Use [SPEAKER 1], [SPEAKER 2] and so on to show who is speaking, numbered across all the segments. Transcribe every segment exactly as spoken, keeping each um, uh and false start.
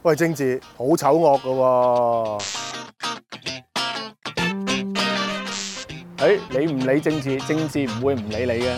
[SPEAKER 1] 喂，政治好醜惡㗎喎！
[SPEAKER 2] 誒，你唔理政治，政治唔會唔理你嘅。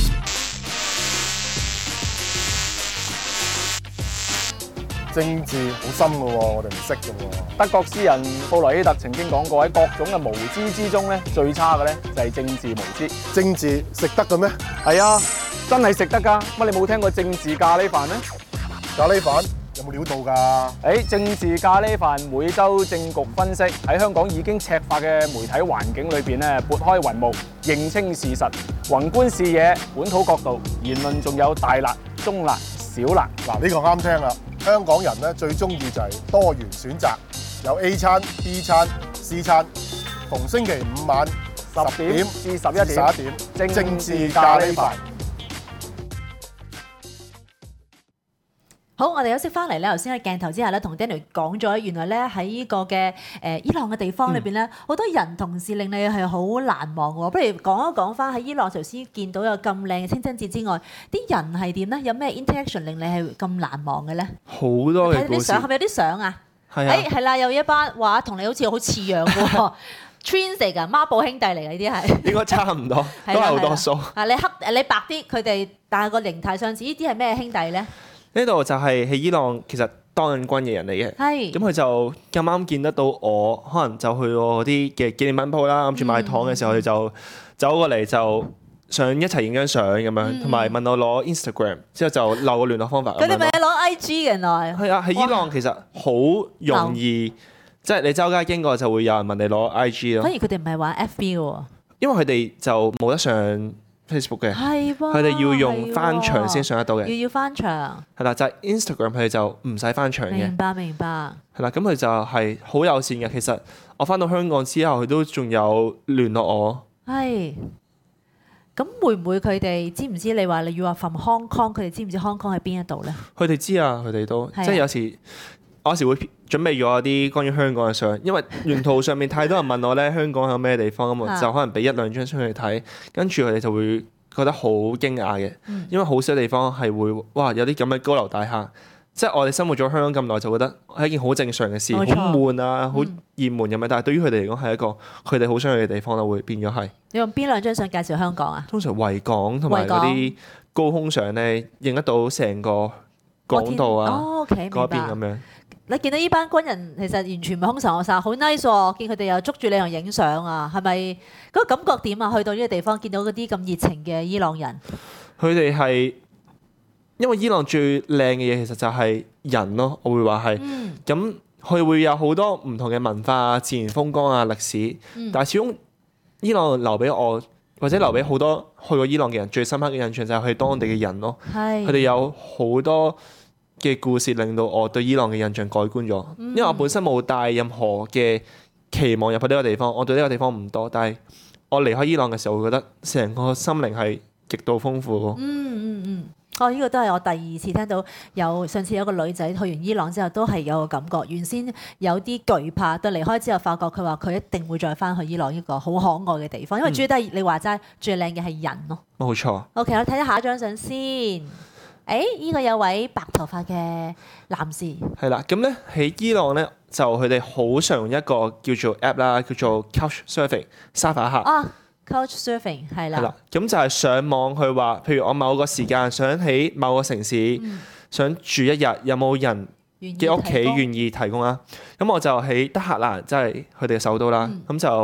[SPEAKER 1] 政治好深㗎喎，我哋唔識㗎喎。
[SPEAKER 2] 德國詩人布萊希特曾經講過，喺各種嘅無知之中咧，最差嘅咧就係政治無知。
[SPEAKER 1] 政治食得嘅咩？
[SPEAKER 2] 係啊，真係食得㗎。乜你冇聽過政治咖喱飯咩？
[SPEAKER 1] 咖喱飯有冇料到㗎？
[SPEAKER 2] 誒，政治咖喱飯每週政局分析，喺香港已經赤化嘅媒體環境裏邊咧，撥開雲霧，認清事實，宏觀視野，本土角度，言論仲有大辣、中辣、小辣。
[SPEAKER 1] 嗱，呢個啱聽啦！香港人咧最中意就係多元選擇，有 A 餐、B 餐、C 餐。逢星期五晚
[SPEAKER 2] 十點至十一點，
[SPEAKER 1] 十一點，政治咖喱飯。
[SPEAKER 3] 好，我哋休息翻嚟咧，頭先喺鏡頭之下咧，同 Daniel 講咗，原來咧喺呢個嘅誒伊朗嘅地方裏邊咧，好多人同事令你係好難忘喎。不如講一講翻喺伊朗頭先見到有咁靚嘅清真寺之外，啲人係點咧？有咩 interaction 令你係咁難忘嘅咧？
[SPEAKER 4] 好多嘅故事。
[SPEAKER 3] 睇啲相，係咪有啲相啊？
[SPEAKER 4] 係啊。
[SPEAKER 3] 誒係啦，有一班話同你好似好似樣嘅喎。Twins 嚟㗎，孖寶兄弟嚟㗎，呢啲係
[SPEAKER 4] 應該差唔多，都係好多數。
[SPEAKER 3] 啊，你黑誒你白啲，佢哋但係個形態相似，呢啲係咩兄弟咧？
[SPEAKER 4] 呢度就係喺伊朗，其實當緊軍嘅人嚟嘅。
[SPEAKER 3] 係。咁
[SPEAKER 4] 佢就咁啱見得到我，可能就去我啲嘅紀念品鋪啦，諗住買糖嘅時候，佢、嗯、就走過嚟就想一齊影張相咁樣，同埋、嗯、問我攞 Instagram， 之後就留個聯絡方法。
[SPEAKER 3] 佢哋咪攞 I G 原來。係
[SPEAKER 4] 啊，喺伊朗其實好容易，即係你周街經過就會有人問你攞 I G 咯。
[SPEAKER 3] 反而佢哋唔係玩 F B 喎。
[SPEAKER 4] 因為佢哋就冇得上 Facebook 嘅，
[SPEAKER 3] 係喎，
[SPEAKER 4] 佢哋要用翻牆先上得到嘅，
[SPEAKER 3] 要要翻牆。
[SPEAKER 4] 係啦，就係 Instagram 佢哋就唔使翻牆嘅。
[SPEAKER 3] 明白明白。
[SPEAKER 4] 係啦，咁佢就係好友善嘅。其實我翻到香港之後，佢都仲有聯絡我。
[SPEAKER 3] 係。咁會唔會佢哋知唔知你話你要話 from Hong Kong，佢哋知唔知 Hong Kong 喺邊一度咧？
[SPEAKER 4] 佢哋知啊，佢哋都即係有時。我有時會準備咗啲關於香港嘅相，因為沿途上面太多人問我咧，香港有咩地方咁，我就可能俾一兩張相去睇，跟住佢哋就會覺得好驚訝嘅，因為好少地方係會哇有啲咁嘅高樓大廈，即係我哋生活咗香港咁耐就覺得係一件好正常嘅事，好悶啊，好熱門咁樣，但係對於佢哋嚟講係一個佢哋好想去嘅地方咯，會變咗係。
[SPEAKER 3] 你用邊兩張相介紹香港啊？
[SPEAKER 4] 通常維港同埋嗰啲高空相咧，影得到成個港島啊嗰邊咁樣。
[SPEAKER 3] 你見到呢班軍人其實完全唔係兇神惡煞，好 nice 喎！見佢哋又捉住你又影相啊，係咪嗰個感覺點啊？去到呢個地方見到嗰啲咁熱情嘅伊朗人，
[SPEAKER 4] 佢哋係因為伊朗最靚嘅嘢其實就係人咯，我會話係。咁佢、嗯、會有好多唔同嘅文化啊、自然風光啊、歷史，嗯、但係始終伊朗留俾我或者留俾好多去過伊朗嘅人最深刻嘅印象就係佢當地嘅人咯。佢哋是有好多嘅故事令到我對伊朗嘅印象改觀咗，因為我本身冇帶任何嘅期望入去呢個地方，我對呢個地方唔多，但係我離開伊朗嘅時候，會覺得成個心靈係極度豐富。
[SPEAKER 3] 嗯嗯嗯，哦，呢個都係我第二次聽到有上次有個女仔去完伊朗之後都係有個感覺，原先有啲懼怕，到離開之後發覺佢話佢一定會再翻去伊朗一個好可愛嘅地方，因為主要都係你話齋最靚嘅係人咯。
[SPEAKER 4] 冇錯。
[SPEAKER 3] OK，我睇下下一張相先。誒，依、這個有位白頭髮嘅男士。係
[SPEAKER 4] 啦，咁咧喺伊朗咧，就佢哋好常用一個叫做 app 啦，叫做 Couch Surfing 沙發客。
[SPEAKER 3] 啊 Couch Surfing 係啦。係啦，咁
[SPEAKER 4] 就係上網去話，譬如我某個時間想喺某個城市、嗯、想住一日，有冇人嘅屋企願意提供啊？咁我就喺德黑蘭，即係佢哋嘅首都啦。咁、嗯、就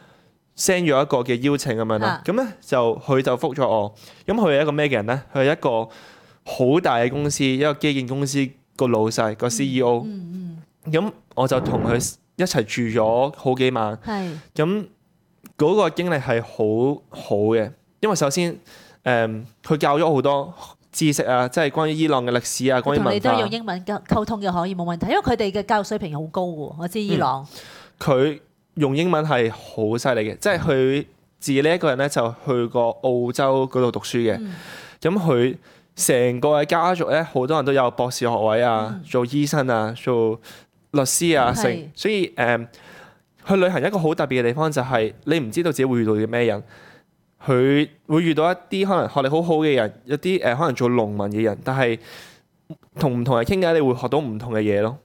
[SPEAKER 4] send 咗一個嘅邀請咁樣啦。咁咧、啊、就佢就覆咗我。咁佢係一個咩嘅人咧？佢係一個好大嘅公司，一個基建公司個老細個 C E O，咁、嗯嗯嗯、我就同佢一齊住咗好幾晚，咁嗰是個經歷係好好嘅，因為首先誒佢、嗯、教咗好多知識啊，即係關於伊朗嘅歷史啊，關於文化。同你都用英文溝通嘅可以冇問題，因為佢哋嘅教育水平好高喎，我知伊朗。佢、嗯、用英文係好犀利嘅，即係佢自己呢一個人咧就去過澳洲嗰度讀書嘅，咁佢、嗯。成個嘅家族咧，好多人都有博士學位啊，嗯、做醫生啊，做律師啊，成是。所以誒、嗯，去旅行一個好特別嘅地方就係你唔知道自己會遇到啲咩人，佢會遇到一啲可能學歷好好嘅人，一啲誒可能做農民嘅人，但係同唔同人傾偈，你會學到唔同嘅嘢咯。嗯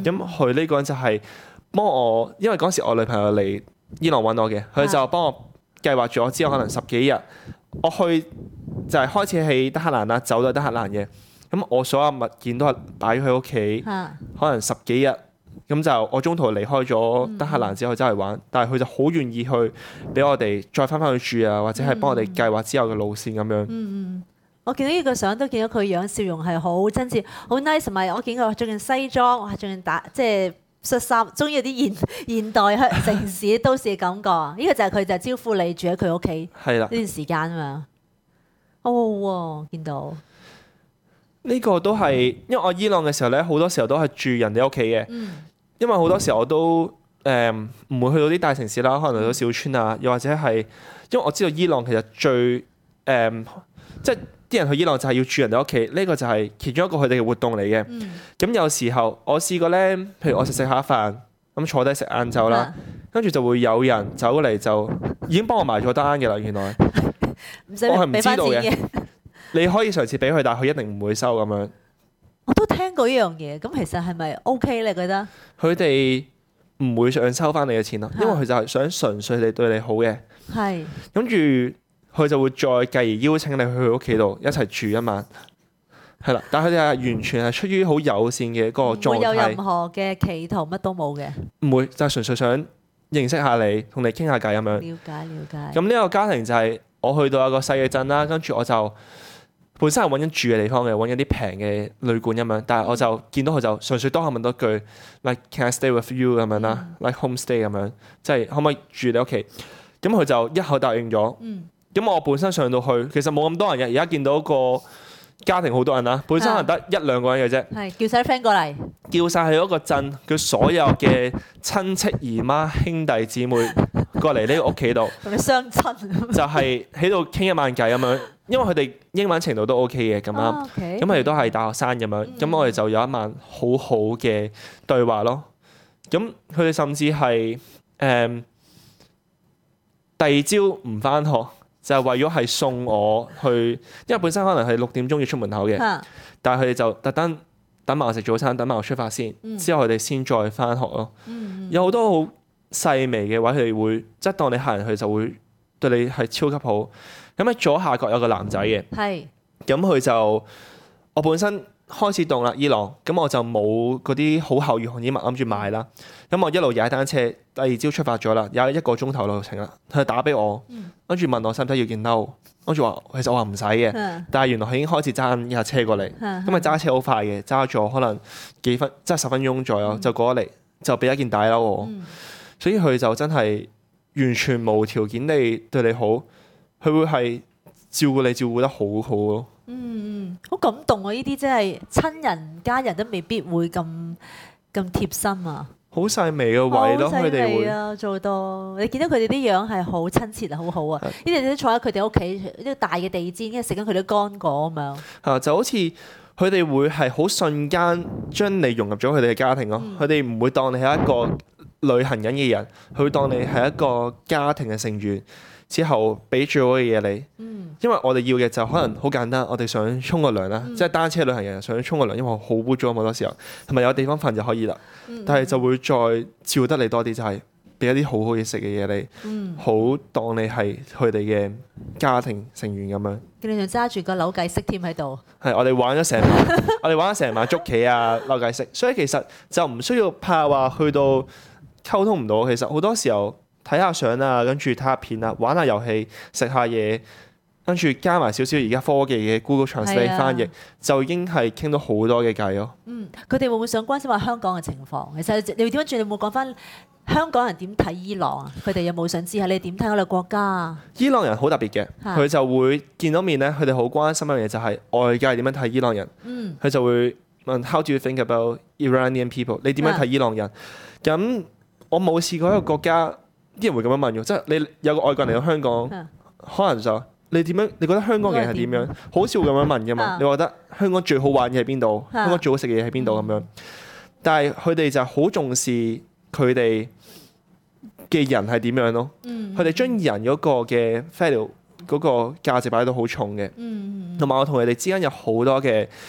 [SPEAKER 4] 咁佢呢個人就係幫我，因為嗰時我女朋友嚟伊朗揾我嘅，佢就幫我計劃咗之後可能十幾日，我去就係開始喺德黑蘭啦，走到德黑蘭嘅。咁我所有物件都係擺喺屋企，可能十幾日。咁就我中途離開咗德黑蘭之後走嚟玩，但係佢就好願意去俾我哋再翻返去住啊，或者係幫我哋計劃之後嘅路線咁樣。
[SPEAKER 3] 嗯嗯，我見到呢個相都見到佢樣笑容係好真摯，好 nice，同埋我見佢着件西裝，哇，着件打即係恤衫，中意啲現現代城市都市嘅感覺。呢個就係佢就招呼你住喺佢屋企
[SPEAKER 4] 係啦，
[SPEAKER 3] 呢段時間啊嘛。好好喎，見到
[SPEAKER 4] 呢個都係因為我伊朗嘅時候咧，好多時候都係住人哋屋企嘅。
[SPEAKER 3] 嗯
[SPEAKER 4] 因為好多時候我都誒唔、呃、會去到啲大城市啦，可能去到小村啊，又或者係因為我知道伊朗其實最誒、呃、即係啲人去伊朗就係要住人哋屋企，呢、這個就係其中一個佢哋嘅活動嚟嘅。咁、嗯、有時候我試過咧，譬如我食食下飯咁坐低食晏晝啦，跟住、啊、就會有人走嚟就已經幫我埋咗單嘅啦。原來我係唔知道嘅，你可以嘗試俾佢，但係佢一定唔會收咁樣。
[SPEAKER 3] 我都聽過呢樣嘢，咁其實係咪 OK 你覺得？
[SPEAKER 4] 佢哋唔會想收翻你嘅錢咯，因為佢就係想純粹地對你好嘅。係。跟住佢就會再繼而邀請你去佢屋企度一齊住一晚。係啦，但係佢哋係完全係出於好友善嘅嗰個狀態。唔會有任何
[SPEAKER 3] 嘅企圖，乜都冇嘅。
[SPEAKER 4] 唔會，就係純粹想認識下你，同你傾下偈咁樣。了
[SPEAKER 3] 解了解。
[SPEAKER 4] 咁呢個家庭就係我去到一個細嘅鎮啦，跟住我就。本身係揾緊住嘅地方嘅，揾緊啲平嘅旅館咁樣，但係我就見到佢就純粹多下問多句 like can I stay with you 咁樣啦、嗯、，like home stay 咁樣，即係可唔可以住你屋企？咁佢就一口答應咗。咁、嗯、我本身上到去，其實冇咁多人嘅，而家見到個家庭好多人啦，本身係得一兩個人嘅啫。
[SPEAKER 3] 係叫晒啲 friend 過嚟，
[SPEAKER 4] 叫晒去嗰個鎮，佢所有嘅親戚姨媽兄弟姊妹過嚟呢個屋企度，
[SPEAKER 3] 同你相親，
[SPEAKER 4] 就係喺度傾一晚偈咁樣。因為佢哋英文程度都 OK 嘅咁啱，咁佢哋都係大學生咁樣，咁、嗯、我哋就有一晚好好嘅對話咯。咁佢哋甚至係誒、嗯、第二朝唔返學，就係、是、為咗係送我去，因為本身可能係六點鐘要出門口嘅，啊、但係佢哋就特登等埋我食早餐，等埋我出發先，嗯、之後佢哋先再返學咯。嗯、有好多好細微嘅位，佢哋會即係當你客人，佢就會對你係超級好。咁喺左下角有個男仔嘅，咁佢就我本身開始凍啦，伊朗，咁我就冇嗰啲好厚羽絨衣物諗住買啦。咁我一路踩單車，第二朝出發咗啦，有一個鐘頭路程啦。佢打俾我，跟住、嗯、問我使唔使要件褸，跟住話其實我話唔使嘅，嗯、但係原來佢已經開始揸一架車過嚟，咁咪揸車好快嘅，揸咗可能幾分即係十分鐘左右、嗯、就過咗嚟，就俾一件大褸我，嗯、所以佢就真係完全無條件地對你好。佢會係照顧你照顧得好好咯。
[SPEAKER 3] 嗯嗯，好感動啊！呢啲真係親人家人都未必會咁咁貼心啊。
[SPEAKER 4] 好細微嘅位咯，佢哋會
[SPEAKER 3] 啊做到。你見到佢哋啲樣係好親切啊，好好啊。呢啲都坐喺佢哋屋企呢個大嘅地氈，跟住食緊佢啲乾果咁樣。
[SPEAKER 4] 係就好似佢哋會係好瞬間將你融入咗佢哋嘅家庭咯。佢哋唔會當你係一個旅行緊嘅人，佢會當你係一個家庭嘅成員。之後俾最好嘅嘢你，嗯、因為我哋要嘅就可能好簡單，我哋想沖個涼啦，嗯、即係單車旅行人想沖個涼，因為好污糟好多時候，同埋有地方瞓就可以啦。嗯、但係就會再照得你多啲，就係俾一啲好好嘢食嘅嘢你，嗯、好當你係佢哋嘅家庭成員咁樣。
[SPEAKER 3] 叫你仲揸住個扭計骰添喺度。
[SPEAKER 4] 係，我哋玩咗成晚，我哋玩咗成晚捉棋啊、扭計骰，所以其實就唔需要怕話去到溝通唔到。其實好多時候。睇下相啊，跟住睇下片啊，玩下遊戲，食下嘢，跟住加埋少少而家科技嘅 Google Translate 翻譯，就已經係傾到好多嘅偈咯。
[SPEAKER 3] 嗯，佢哋會唔會想關心下香港嘅情況？其實你點樣轉？你有冇講翻香港人點睇伊朗啊？佢哋有冇想知下你點睇我哋國家啊？
[SPEAKER 4] 伊朗人好特別嘅，佢的就會見到面咧，佢哋好關心一樣嘢就係外界點樣睇伊朗人。嗯，佢就會問 How do you think about Iranian people？ 你點樣睇伊朗人？咁的我冇試過一個國家。啲人會咁樣問嘅，即係你有個外國人嚟到香港，啊、可能就你點樣？你覺得香港人係點樣？好少會咁樣問嘅嘛？啊、你覺得香港最好玩嘅喺邊度？啊、香港最好食嘅嘢喺邊度咁樣？但係佢哋就好重視佢哋嘅人係點樣咯。佢哋將人嗰個嘅 value 嗰個價值擺到好重嘅。同埋、嗯、我同佢哋之間有好多嘅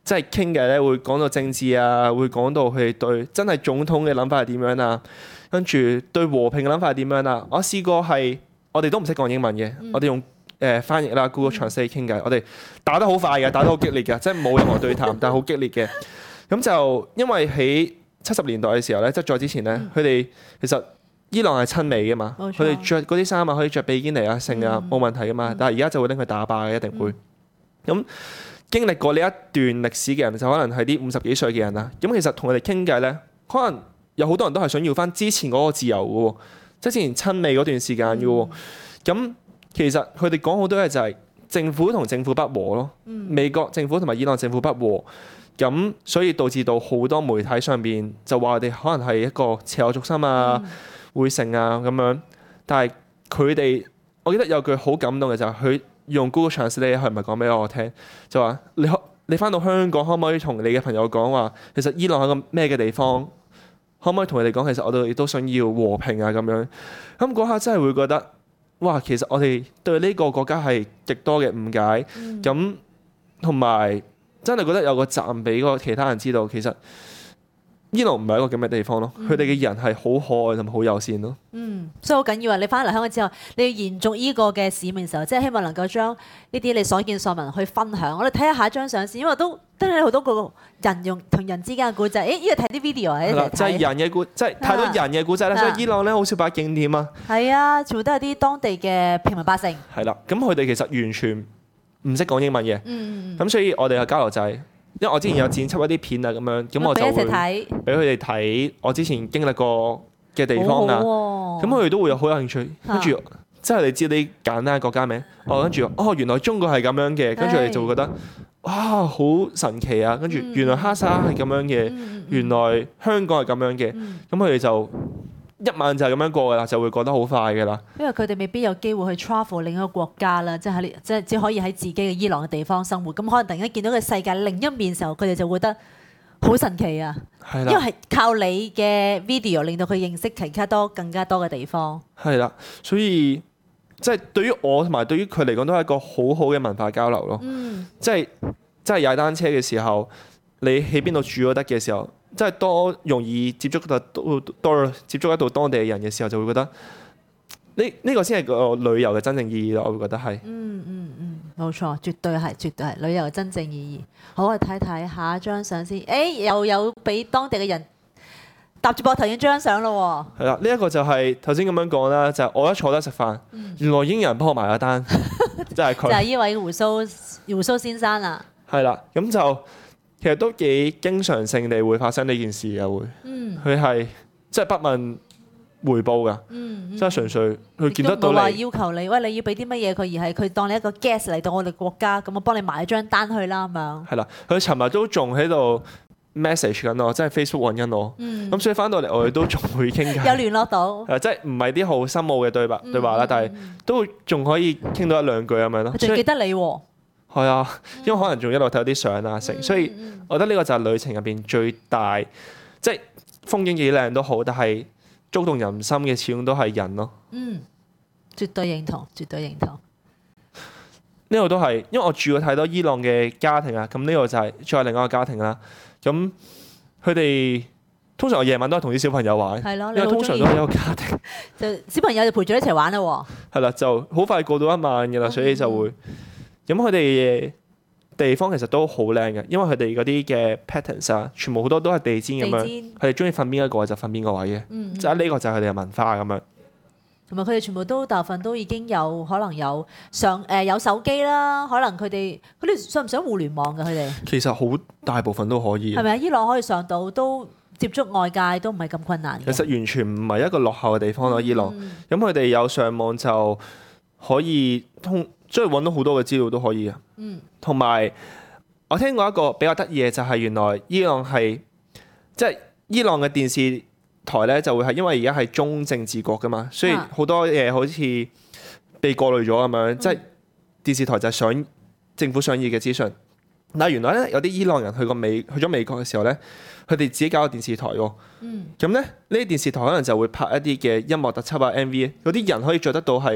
[SPEAKER 4] 即係傾偈咧，會講到政治啊，會講到佢哋對真係總統嘅諗法係點樣啊，跟住對和平嘅諗法係點樣啊。我試過係我哋都唔識講英文嘅，嗯、我哋用誒、呃、翻譯啦 Google Translate 傾偈，我哋打得好快嘅，打得好激烈嘅，即係冇任何對談，但係好激烈嘅。咁就因為喺七十年代嘅時候咧，即係再之前咧，佢哋、嗯、其實伊朗係親美嘅嘛，佢哋着嗰啲衫啊，可以着比堅尼啊、性啊冇問題嘅嘛，嗯、但係而家就會拎佢打靶嘅，一定會咁。嗯經歷過呢一段歷史嘅人，就可能係啲五十幾歲嘅人啦。咁其實同佢哋傾偈咧，可能有好多人都係想要翻之前嗰個自由嘅喎，即係之前親美嗰段時間嘅喎。咁、嗯、其實佢哋講好多嘢就係政府同政府不和咯，嗯、美國政府同埋伊朗政府不和。咁所以導致到好多媒體上邊就話我哋可能係一個邪惡軸心啊、嗯、會成啊咁樣。但係佢哋，我記得有句好感動嘅就係佢。用 Google Translate 佢唔係講俾我聽，就話你可你翻到香港可唔可以同你嘅朋友講話，其實伊朗係個咩嘅地方？可唔可以同佢哋講，其實我哋亦都想要和平啊咁樣。咁嗰下真係會覺得，哇！其實我哋對呢個國家係極多嘅誤解，咁同埋真係覺得有個責任俾個其他人知道，其實伊朗唔係一個咁嘅地方咯，佢哋嘅人係好可愛同埋好友善咯。嗯，
[SPEAKER 3] 所以好緊要啊！你翻嚟香港之後，你要延續呢個嘅使命嘅時候，即係希望能夠將呢啲你所見所聞去分享。我哋睇下下一張相先，因為都都有好多個人用同人之間嘅故仔。誒，呢個睇啲 video 啊，一齊睇。
[SPEAKER 4] 就係人嘅故，即係太多人嘅故仔啦。所以伊朗咧好少擺景點啊。
[SPEAKER 3] 係啊，全部都係啲當地嘅平民百姓。
[SPEAKER 4] 係啦，咁佢哋其實完全唔識講英文嘅。嗯，咁所以我哋嘅交流就係。因為我之前有剪輯一啲片啊，咁樣咁我就會俾佢哋睇我之前經歷過嘅地方啊，咁佢哋都會有好有興趣。跟住即係你知啲簡單嘅國家名，哦跟住哦原來中國係咁樣嘅，跟住你就會覺得哇好神奇啊！跟住原來哈薩克係咁樣嘅，原來香港係咁樣嘅，咁佢哋就一晚就係咁樣過㗎啦，就會過得好快㗎啦。
[SPEAKER 3] 因為佢哋未必有機會去 travel 另一個國家啦，即係喺即係只可以喺自己嘅伊朗嘅地方生活。咁可能突然間見到個世界另一面嘅時候，佢哋就會覺得好神奇啊！係啦，因為係靠你嘅 video 令到佢認識其他多更加多嘅地方。係啦，
[SPEAKER 4] 所以即係對於我同埋對於佢嚟講都係一個好好嘅文化交流咯。
[SPEAKER 3] 嗯，
[SPEAKER 4] 即係即係踩單車嘅時候，你喺邊度住都得嘅時候。即係多容易接觸到多多接觸得到當地嘅人嘅時候，就會覺得呢呢、呢個先係個旅遊嘅真正意義咯。我會覺得係。
[SPEAKER 3] 嗯嗯嗯，冇錯，絕對係，絕對係旅遊嘅真正意義。好，我哋睇睇下一張相先。誒、欸，又有俾當地嘅人搭住膊頭影張相咯喎。係
[SPEAKER 4] 啦，呢一個就係頭先咁樣講啦，就係、我一坐低食飯，嗯、原來已經有人幫我埋咗單，就係佢。
[SPEAKER 3] 就係呢位胡鬚胡鬚先生啦。
[SPEAKER 4] 係啦，咁就。其實都幾經常性地會發生呢件事嘅會，佢係即係不問回報㗎，即係純粹佢見得到你。
[SPEAKER 3] 冇話要求你，喂，你要俾啲乜嘢佢，而係佢當你一個 guest 嚟到我哋國家，咁我幫你買一張單去啦咁樣。
[SPEAKER 4] 係啦，佢尋日都仲喺度 message 緊我，即係 Facebook 揾緊我，咁、嗯、所以翻到嚟我哋都仲會傾偈。
[SPEAKER 3] 有聯絡到。
[SPEAKER 4] 誒，即係唔係啲好深奧嘅對白、嗯、對話啦，但係都仲可以傾到一兩句咁樣咯。
[SPEAKER 3] 佢仲記得你喎。
[SPEAKER 4] 係啊，因為可能仲一路睇到啲相啊成，所以我覺得呢個就係旅程入邊最大，即係風景幾靚都好，但係觸動人心嘅始終都係人咯。
[SPEAKER 3] 嗯，絕對認同，絕對認同。
[SPEAKER 4] 呢個都係，因為我住過太多伊朗嘅家庭啊，咁呢個就係再另外一個家庭啦。咁佢哋通常我夜晚都係同啲小朋友玩，
[SPEAKER 3] 係咯，
[SPEAKER 4] 因為通常都係一個家庭，
[SPEAKER 3] 就小朋友就陪住一齊玩啦喎。
[SPEAKER 4] 係啦，就好快過到一晚嘅啦，所以就會。咁佢哋嘅地方其實都好靚嘅，因為佢哋嗰啲嘅 patterns 啊，全部好多都係地氈咁樣，佢哋中意瞓邊一個就瞓邊個位嘅，即係呢個就係佢哋嘅文化咁樣。
[SPEAKER 3] 同埋佢哋全部都大部分都已經有可能有上誒、呃、有手機啦，可能佢哋佢哋上唔上互聯網㗎？佢哋
[SPEAKER 4] 其實好大部分都可以。
[SPEAKER 3] 係咪啊？伊朗可以上到，都接觸外界都唔係咁困難。
[SPEAKER 4] 其實完全唔係一個落後嘅地方咯，伊朗。咁佢哋有上網就可以通。即係揾到好多嘅資料都可以嘅，同埋、嗯、我聽過一個比較得意嘅就係原來伊朗係即係伊朗嘅電視台咧就會係因為而家係中正治國噶嘛，所以好多嘢好似被過濾咗咁樣，嗯、即係電視台就係想政府想要嘅資訊。但係原來咧有啲伊朗人去過美去咗美國嘅時候咧，佢哋自己搞個電視台喎，咁咧呢啲電視台可能就會拍一啲嘅音樂特輯啊 M V， 有啲人可以着得到係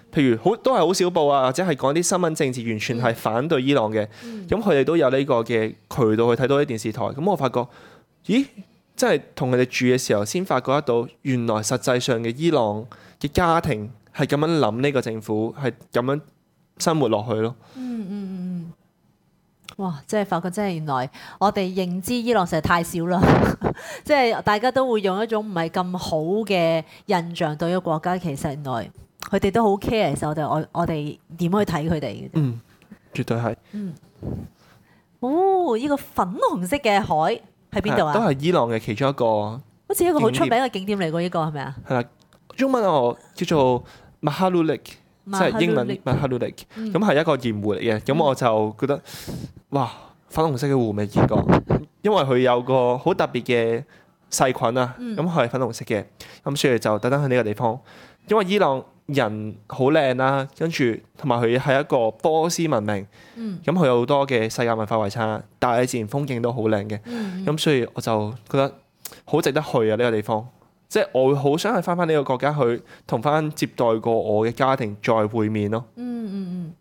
[SPEAKER 4] 譬如好都係好少報啊，或者係講啲新聞政治，完全係反對伊朗嘅。咁佢哋都有呢個嘅渠道去睇到啲電視台。咁我發覺，咦，真係同佢哋住嘅時候，先發覺得到原來實際上嘅伊朗嘅家庭係咁樣諗呢個政府，係咁樣生活落去咯。
[SPEAKER 3] 嗯嗯嗯。哇！即係發覺，真係原來我哋認知伊朗實在太少啦，即係大家都會用一種唔係咁好嘅印象對一個國家，其實原來佢哋都好 care，其實我哋我我哋點去睇佢哋嘅。
[SPEAKER 4] 嗯，絕對係。
[SPEAKER 3] 嗯。哦，呢個粉紅色嘅海喺邊度啊？
[SPEAKER 4] 都係伊朗嘅其中一個，
[SPEAKER 3] 好似一個好出名嘅景點嚟㗎，呢個係咪啊？
[SPEAKER 4] 係啦，中文我叫做 Mahalulik。即係英文 Mahalulik，咁係一個鹽湖嚟嘅，咁我就覺得哇，粉紅色嘅湖未見過，因為佢有個好特別嘅細菌啊，咁佢係粉紅色嘅，咁所以就特登去呢個地方。因為伊朗人好靚啦，跟住同埋佢係一個波斯文明，咁佢有好多嘅世界文化遺產，大自然風景都好靚嘅，咁所以我就覺得好值得去啊呢個地方。即係我會好想係翻返呢個國家去同翻接待過我嘅家庭再會面咯。
[SPEAKER 3] 嗯嗯嗯。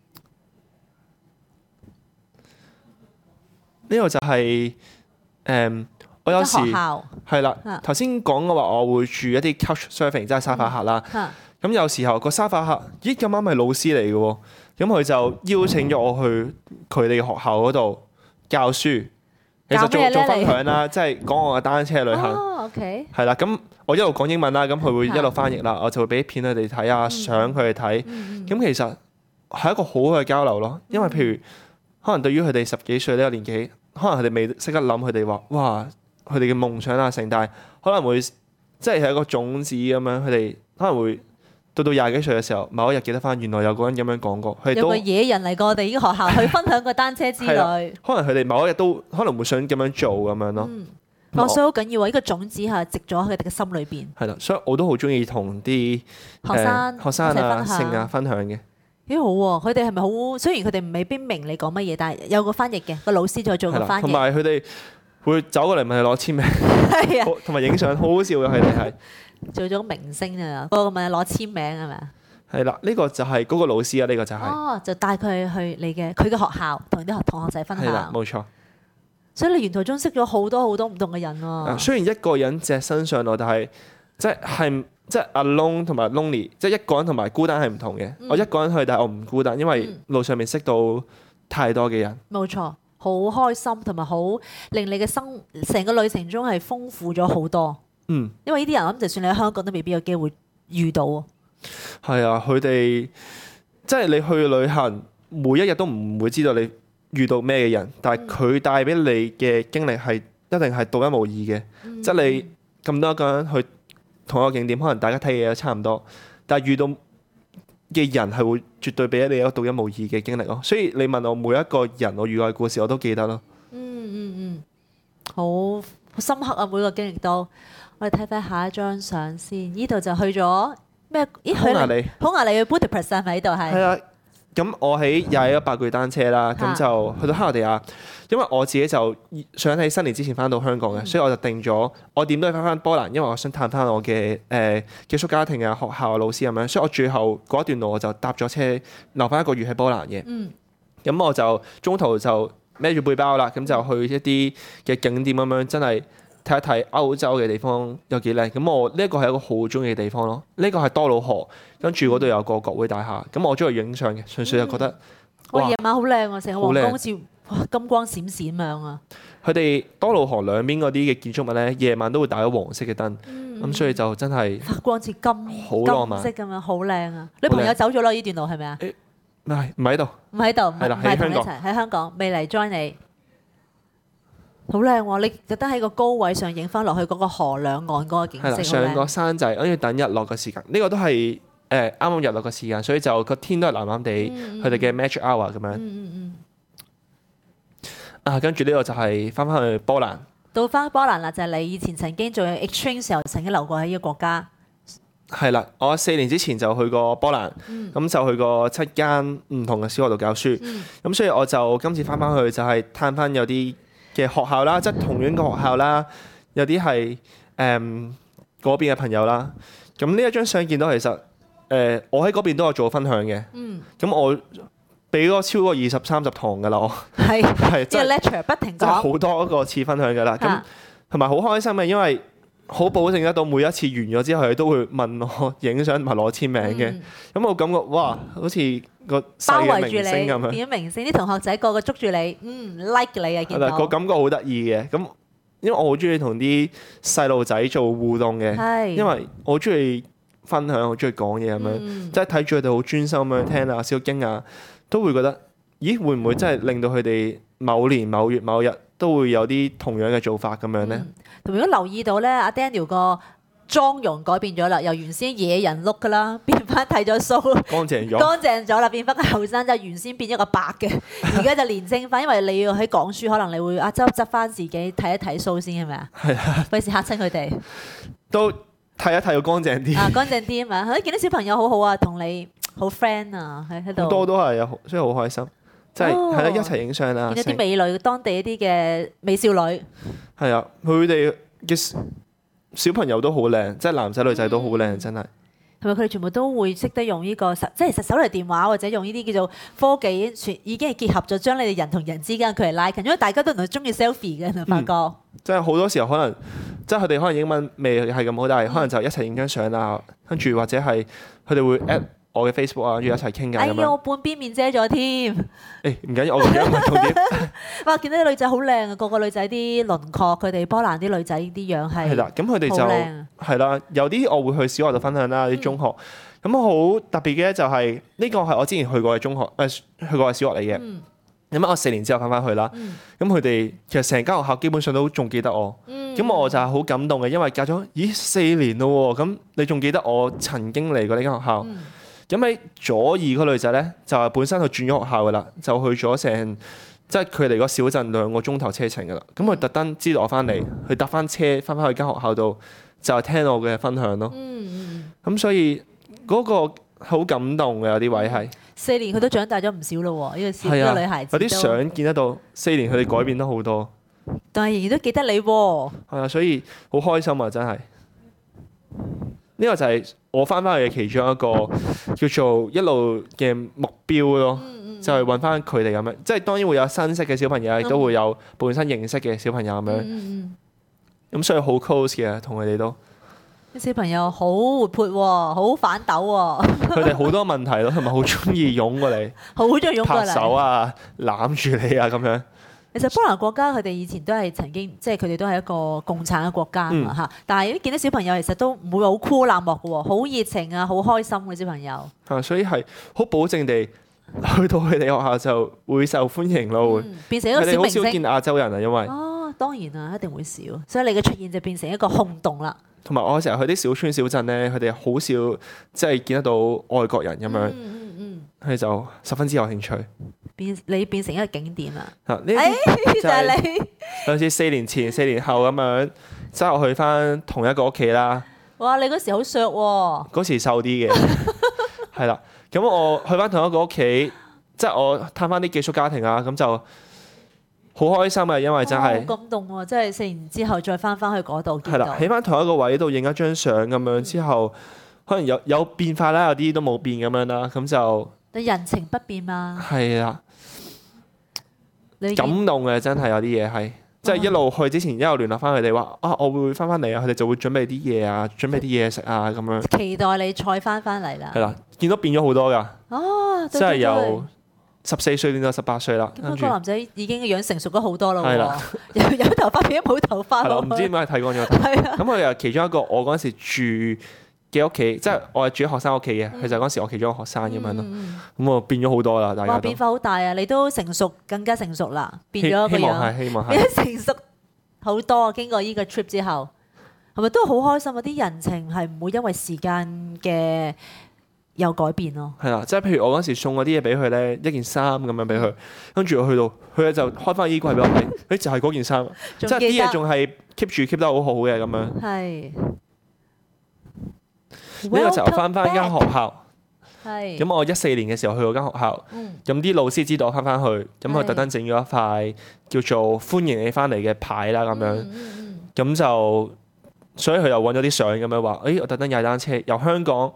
[SPEAKER 4] 呢個就係、是、誒、嗯，我有時係啦。頭先講嘅話，我會住一啲 couch surfing，即係沙發客啦。咁、嗯嗯、有時候個沙發客，咦咁啱係老師嚟嘅喎，咁佢就邀請咗我去佢哋嘅學校嗰度教書。其實做做分享啦，即係講我嘅單車旅行。
[SPEAKER 3] 哦，OK。係
[SPEAKER 4] 啦，咁我一路講英文啦，咁佢會一路翻譯啦，我就會俾片佢哋睇啊，相佢哋睇。咁其實係一個好嘅交流咯，因為譬如可能對於佢哋十幾歲呢個年紀，可能佢哋未識得諗佢哋話，哇，佢哋嘅夢想啊成，但係可能會即係係一個種子咁樣，佢哋可能會。到到廿幾歲嘅時候，某一日記得翻，原來有個人咁樣講過，佢哋都
[SPEAKER 3] 有個野人嚟過我哋呢個學校去分享個單車之旅。
[SPEAKER 4] 可能佢哋某一日都可能會想咁樣做咁樣咯。
[SPEAKER 3] 嗯，我所以好緊要啊！呢個種子係植咗喺佢哋嘅心裏邊。
[SPEAKER 4] 係啦，所以我都好中意同啲
[SPEAKER 3] 學生、
[SPEAKER 4] 學生啊、性啊分享嘅。
[SPEAKER 3] 幾好喎！佢哋係咪好？雖然佢哋未必明你講乜嘢，但係有個翻譯嘅個老師再做個翻譯。
[SPEAKER 4] 同埋佢哋會走過嚟問你攞簽名，同埋影相，好好笑嘅佢哋係。
[SPEAKER 3] 做咗明星啊！嗰個問你攞簽名係咪啊？
[SPEAKER 4] 係啦，呢個就係嗰個老師啊，呢個就係。
[SPEAKER 3] 哦，就帶佢去你嘅佢嘅學校，同啲同學仔分享。
[SPEAKER 4] 係啦，冇錯。
[SPEAKER 3] 所以你沿途中識咗好多好多唔同嘅人喎。
[SPEAKER 4] 雖然一個人隻身上路，但係即係即係 alone 同埋 lonely，即係一個人同埋孤單係唔同嘅。我一個人去，但係我唔孤單，因為路上面識到太多嘅人。
[SPEAKER 3] 冇錯，好開心同埋好令你嘅生成個旅程中係豐富咗好多。
[SPEAKER 4] 嗯，
[SPEAKER 3] 因為呢啲人，我諗就算你喺香港都未必有機會遇到啊。
[SPEAKER 4] 係啊，佢哋即係你去旅行，每一日都唔會知道你遇到咩嘅人，但係佢帶俾你嘅經歷係一定係獨一無二嘅。嗯、即係你咁多個人去同一個景點，可能大家睇嘢都差唔多，但係遇到嘅人係會絕對俾你一個獨一無二嘅經歷咯。所以你問我每一個人我遇過嘅故事，我都記得咯。
[SPEAKER 3] 嗯嗯嗯，好好深刻啊！每個經歷都。我哋睇睇下一張相先，呢度就去咗咩？咦，匈牙利，匈牙利去 Budapest 係咪呢度係？係啊，
[SPEAKER 4] 咁我喺廿一百攰單車啦，咁就去到克羅地亞。因為我自己就想喺新年之前翻到香港嘅，嗯、所以我就定咗我點都要翻翻波蘭，因為我想探翻我嘅誒寄宿家庭啊、學校啊、老師咁樣。所以我最後嗰一段路我就搭咗車留翻一個月喺波蘭嘅。嗯。咁我就中途就孭住背包啦，咁就去一啲嘅景點咁樣，真係。睇一睇歐洲嘅地方有幾靚，咁我呢一個係一個好中意嘅地方咯。呢個係多瑙河，跟住嗰度有個國會大廈，咁我中意影相嘅，純粹就覺得
[SPEAKER 3] 哇夜晚好靚喎，成個皇宮好似金光閃閃咁樣啊！
[SPEAKER 4] 佢哋多瑙河兩邊嗰啲嘅建築物咧，夜晚都會打咗黃色嘅燈，咁所以就真係
[SPEAKER 3] 發光似金
[SPEAKER 4] 好浪漫
[SPEAKER 3] 金色咁樣，好靚啊！你朋友走咗咯？呢段路係咪啊？
[SPEAKER 4] 唔係唔喺度，
[SPEAKER 3] 唔喺度，
[SPEAKER 4] 係啦，喺香港，
[SPEAKER 3] 喺香港未嚟 join 你。好靚喎！你特登喺個高位上影翻落去嗰個河兩岸嗰個景色，
[SPEAKER 4] 係啦，上個山仔，跟住等日落嘅時間。呢、這個都係誒啱啱日落嘅時間，所以就個天都係藍藍地，佢哋嘅 match hour 咁樣。嗯嗯嗯。啊，跟住呢個就係翻返去波蘭。
[SPEAKER 3] 到翻波蘭啦，就係、是、你以前曾經做 exchange 時候曾經留過喺呢個國家。
[SPEAKER 4] 係啦，我四年之前就去過波蘭，咁、嗯、就去過七間唔同嘅小學度教書。咁、嗯、所以我就今次翻返去就係探翻有啲嘅學校啦，即係同院嘅學校啦，有啲係誒嗰邊嘅朋友啦。咁呢一張相見到其實誒，我喺嗰邊都有做分享嘅。
[SPEAKER 3] 嗯。
[SPEAKER 4] 咁我俾咗超過二十三十堂㗎啦，我
[SPEAKER 3] 係
[SPEAKER 4] 係
[SPEAKER 3] 即係 lecture 不停
[SPEAKER 4] 即係
[SPEAKER 3] 講。
[SPEAKER 4] 好多個次分享㗎啦。咁同埋好開心嘅，因為好保證得到每一次完咗之後，佢都會問我影相同埋攞簽名嘅。咁、嗯、我感覺哇，好似個細嘅明星咁樣。
[SPEAKER 3] 變咗明星，啲同學仔個個捉住你，嗯 like 你啊，見到。
[SPEAKER 4] 個感覺好得意嘅。咁因為我好中意同啲細路仔做互動嘅，
[SPEAKER 3] 係
[SPEAKER 4] 因為我好中意分享，好中意講嘢咁樣，
[SPEAKER 3] 嗯、
[SPEAKER 4] 即係睇住佢哋好專心咁樣聽啊，少驚啊，都會覺得，咦會唔會真係令到佢哋某年某月某日都會有啲同樣嘅做法咁樣咧？
[SPEAKER 3] 同、嗯、如果留意到咧，阿 Daniel 個妝容改變咗啦，由原先野人 look 噶啦，變翻剃咗鬚，
[SPEAKER 4] 乾淨咗，
[SPEAKER 3] 乾淨咗啦，變翻個後生，就原先變咗個白嘅，而家就年青翻，因為你要喺講書，可能你會啊執執翻自己睇一睇鬚先係咪啊？係啊，費事嚇親佢哋。
[SPEAKER 4] 都睇一睇要乾淨啲。
[SPEAKER 3] 啊，乾淨啲啊嘛！佢見到小朋友好好啊，同你好 friend 啊，喺喺度。
[SPEAKER 4] 好多都係啊，所以好開心，即係係啦，一齊影相啊。
[SPEAKER 3] 見到啲美女，當地一啲嘅美少女。係
[SPEAKER 4] 啊，佢哋嘅小朋友都好靚，即係男仔女仔都好靚，真係。
[SPEAKER 3] 同埋佢哋全部都會識得用呢個實，即係實手提電話或者用呢啲叫做科技，全已經係結合咗將你哋人同人之間距離拉近，因為大家都唔係中意 selfie 嘅，發覺。
[SPEAKER 4] 嗯、即係好多時候可能，即係佢哋可能英文未係咁好，但係可能就一齊影張相啊，跟住或者係佢哋會 at 我嘅 Facebook 啊，跟住一齊傾偈咁樣。
[SPEAKER 3] 哎呀，我半邊面遮咗添。
[SPEAKER 4] 誒唔緊要，我個樣唔係重點。
[SPEAKER 3] 哇！見到啲女仔好靚啊，個個女仔啲輪廓，佢哋波蘭啲女仔啲樣係。
[SPEAKER 4] 係啦，咁佢哋就係啦，有啲我會去小學度分享啦，啲中學。咁好、嗯、特別嘅就係、是、呢、這個係我之前去過嘅中學，誒、呃、去過嘅小學嚟嘅。咁、嗯、我四年之後翻返去啦。咁佢哋其實成間學校基本上都仲記得我。咁、嗯、我就係好感動嘅，因為隔咗咦四年咯喎，咁你仲記得我曾經嚟過呢間學校？嗯咁喺左耳嗰女仔咧，就係本身佢轉咗學校噶啦，就去咗成即係佢離個小鎮兩個鐘頭車程噶啦。咁佢特登知道我翻嚟，佢搭翻車翻返去間學校度，就係聽我嘅分享咯。嗯咁、嗯、所以嗰個好感動嘅有啲位係。四年
[SPEAKER 3] 佢都長大咗唔少咯喎，呢、呢個小呢個女孩子。
[SPEAKER 4] 有啲相見得到，四年佢哋改變得好多。
[SPEAKER 3] 但係仍然都記得你喎。
[SPEAKER 4] 係啊，所以好開心啊！真係。呢個就係我翻返去嘅其中一個叫做一路嘅目標咯，嗯嗯、就係揾翻佢哋咁樣，即係當然會有新識嘅小朋友，亦都會有本身認識嘅小朋友咁樣。咁、嗯嗯、所以好 close 嘅，同佢哋都。
[SPEAKER 3] 啲小朋友好活潑喎，好反斗喎。
[SPEAKER 4] 佢哋好多問題咯，同埋好中意擁過你，
[SPEAKER 3] 好中意擁過嚟，
[SPEAKER 4] 拍手啊，攬住你啊咁樣。
[SPEAKER 3] 其實波蘭國家佢哋以前都係曾經，即係佢哋都係一個共產嘅國家嘛嚇。嗯、但係見到小朋友其實都唔會好酷冷漠嘅喎，好熱情啊，好開心嘅小朋友。啊，
[SPEAKER 4] 所以係好保證地去到佢哋學校就會受歡迎咯，會、嗯、
[SPEAKER 3] 變成一個小明星。
[SPEAKER 4] 佢哋好少見亞洲人啊，因為
[SPEAKER 3] 哦，當然啊，一定會少，所以你嘅出現就變成一個轟動啦。
[SPEAKER 4] 同埋我成日去啲小村小鎮咧，佢哋好少即係見得到外國人咁樣，佢哋、嗯嗯嗯、就十分之有興趣。
[SPEAKER 3] 變你變成一個景點啦！
[SPEAKER 4] 啊，呢啲就係你好似四年前、四年後咁樣，之後去翻同一個屋企啦。
[SPEAKER 3] 哇！你嗰時好削喎。
[SPEAKER 4] 嗰時瘦啲嘅，係啦。咁我去翻同一個屋企，即係我探翻啲寄宿家庭啊，咁就好開心啊！因為真係
[SPEAKER 3] 好感動喎，即係四年之後再翻翻去嗰度見到。
[SPEAKER 4] 係啦，喺翻同一個位度影一張相咁樣之後，可能有有變化啦，有啲都冇變咁樣啦，咁就。
[SPEAKER 3] 但人情不變嘛。
[SPEAKER 4] 係啦。感動嘅真係有啲嘢係，即係一路去之前一路聯絡翻佢哋話啊，我會翻翻嚟啊，佢哋就會準備啲嘢啊，準備啲嘢食啊咁樣。
[SPEAKER 3] 期待你再翻翻嚟啦。
[SPEAKER 4] 係啦，見到變咗好多㗎。
[SPEAKER 3] 哦，
[SPEAKER 4] 即係由十四歲變到十八歲啦。
[SPEAKER 3] 咁個男仔已經個樣成熟咗好多啦喎。
[SPEAKER 4] 係啦，
[SPEAKER 3] 有有頭髮變咗冇頭髮。
[SPEAKER 4] 係啦，唔知點解剃光咗。係啊。咁佢又其中一個我嗰陣時住嘅屋企，即係我係住喺學生屋企嘅，佢、嗯、就嗰時我其中一個學生咁樣咯。咁我變咗好多啦，大家都。哇！
[SPEAKER 3] 變化好大啊！你都成熟，更加成熟啦，變咗個樣。
[SPEAKER 4] 希望係，希望係。
[SPEAKER 3] 變咗成熟好多啊！經過呢個 trip 之後，係咪都好開心啊？啲人情係唔會因為時間嘅有改變咯。係
[SPEAKER 4] 啦，即係譬如我嗰時送嗰啲嘢俾佢咧，一件衫咁樣俾佢，跟住我去到，佢就開翻衣櫃俾我睇，誒就係嗰件衫，即係啲嘢仲係 keep 住 keep 得好好嘅咁樣。係。呢個就翻翻間學校，咁是我一四年嘅時候去嗰間學校，咁啲、嗯、老師知道我翻翻去，咁佢特登整咗一塊叫做歡迎你翻嚟嘅牌啦，咁樣，咁、嗯嗯、就所以佢又揾咗啲相咁樣話，誒、哎、我特登踩單車由香港